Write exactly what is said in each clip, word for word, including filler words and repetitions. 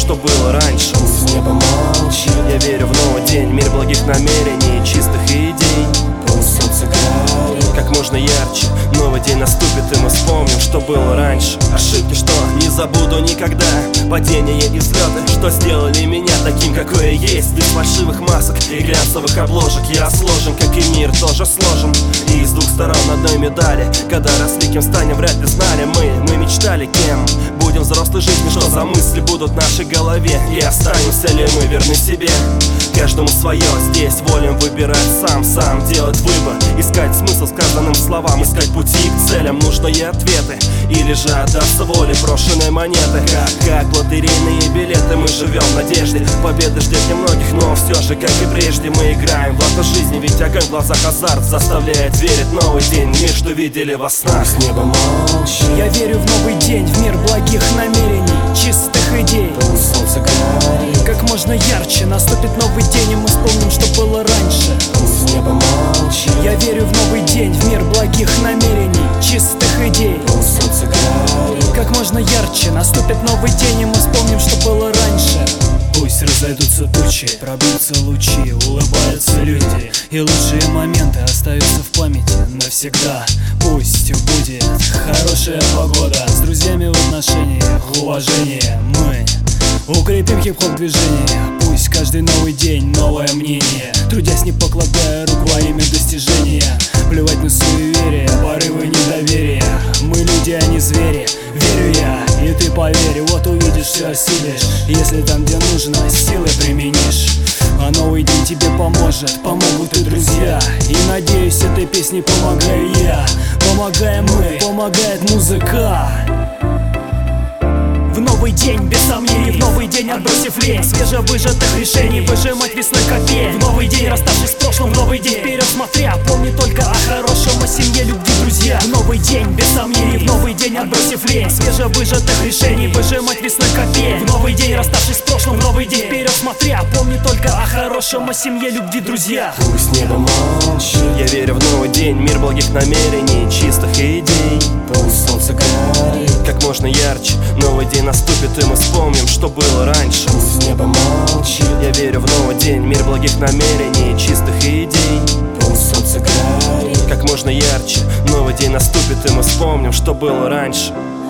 что было раньше. Пусть небо молчит. Я верю в новый день, мир благих намерений и чистых идей. Пусть солнце горит. Как можно ярче новый день наступит, и мы вспомним, что было раньше. Ошибки, что не забуду никогда, падения и взлеты, что сделали меня таким, какой я есть. Без фальшивых масок и глянцевых обложек. Я сложен, как и мир тоже сложен, и из двух сторон одной медали. Когда росли, кем станем, вряд ли знали мы. Мы мечтали, кем будем взрослой жизни, что за мысли будут в нашей голове, и останемся ли мы верны себе. Каждому свое, здесь волен выбирать сам, сам делать выбор, искать смысл сказанным словам, искать пути к целям, нужные ответы, или же отдаться воле брошенной монеты. Как, как лотерейные билеты, мы живем в надежде, победы ждет немногих, но все же, как и прежде, мы играем в лото жизни. Ведь огонь в глазах азарт заставляет верить в новый день, мир, что видели во снах. Пусть небо молчит. Я верю в новый день, в мир благих намерений, чистых идей. Пусть солнце горит. Как можно ярче наступит новый день, и мы вспомним, что было раньше. Пусть небо молчит. Я верю в новый день, в мир благих намерений, чистых идей. Пусть солнце горит. Как можно ярче наступит новый день, и мы вспомним, что было раньше. Пусть разойдутся тучи, пробьются лучи, улыбаются люди, и лучшие моменты остаются в памяти навсегда. Пусть будет хорошая погода, с друзьями в отношениях, уважение. Мы укрепим хип-хоп движение. Пусть каждый новый день новое мнение, трудясь не покладая рук во имя достижения. Плевать на суеверия, порывы недоверия. Мы люди, а не звери. Верю я, и ты поверь, вот увидишь, все осилишь. Если там, где нужно, силы применишь. А новый день тебе поможет, помогут и друзья. И надеюсь, этой песней помогаю я. Помогаем мы, помогает музыка. В новый день, без сомнений, в новый день отбросив лень, свежевыжатых решений, выжимать весной копей. В новый день, расставшись с прошлым, в новый день вперед смотря, помни только о хорошем, о семье, любви, друзья. В новый день, без сомнений, в новый день отбросив лень, свежевыжатых решений, выжимать весной копей. В новый день, расставшись с прошлым, в новый день вперед смотря, помни только о хорошем, о семье, любви, друзья. Пусть небо молчит. Я верю в новый день, мир благих намерений, чистых идей. Пусть солнце горит. Как можно ярче новый день наступит, и мы вспомним, что было раньше. Пусть небо молчит. Я верю в новый день, мир благих намерений, чистых идей. Пусть солнце горит. Как можно ярче новый день наступит, и мы вспомним, что было раньше.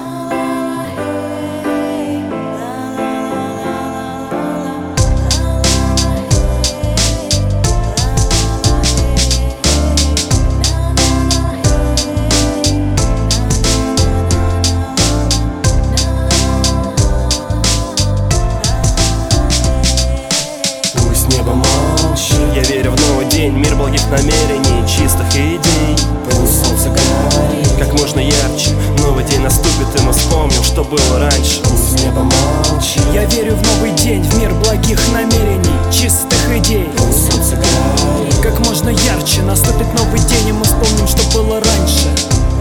Я верю в новый день, мир благих намерений, чистых идей. Пусть солнце горит. Как можно ярче новый день наступит, и мы вспомним, что было раньше. Пусть небо молчит. Я верю в новый день, в мир благих намерений, чистых идей. Пусть солнце горит. Как можно ярче наступит новый день, и мы вспомним, что было раньше.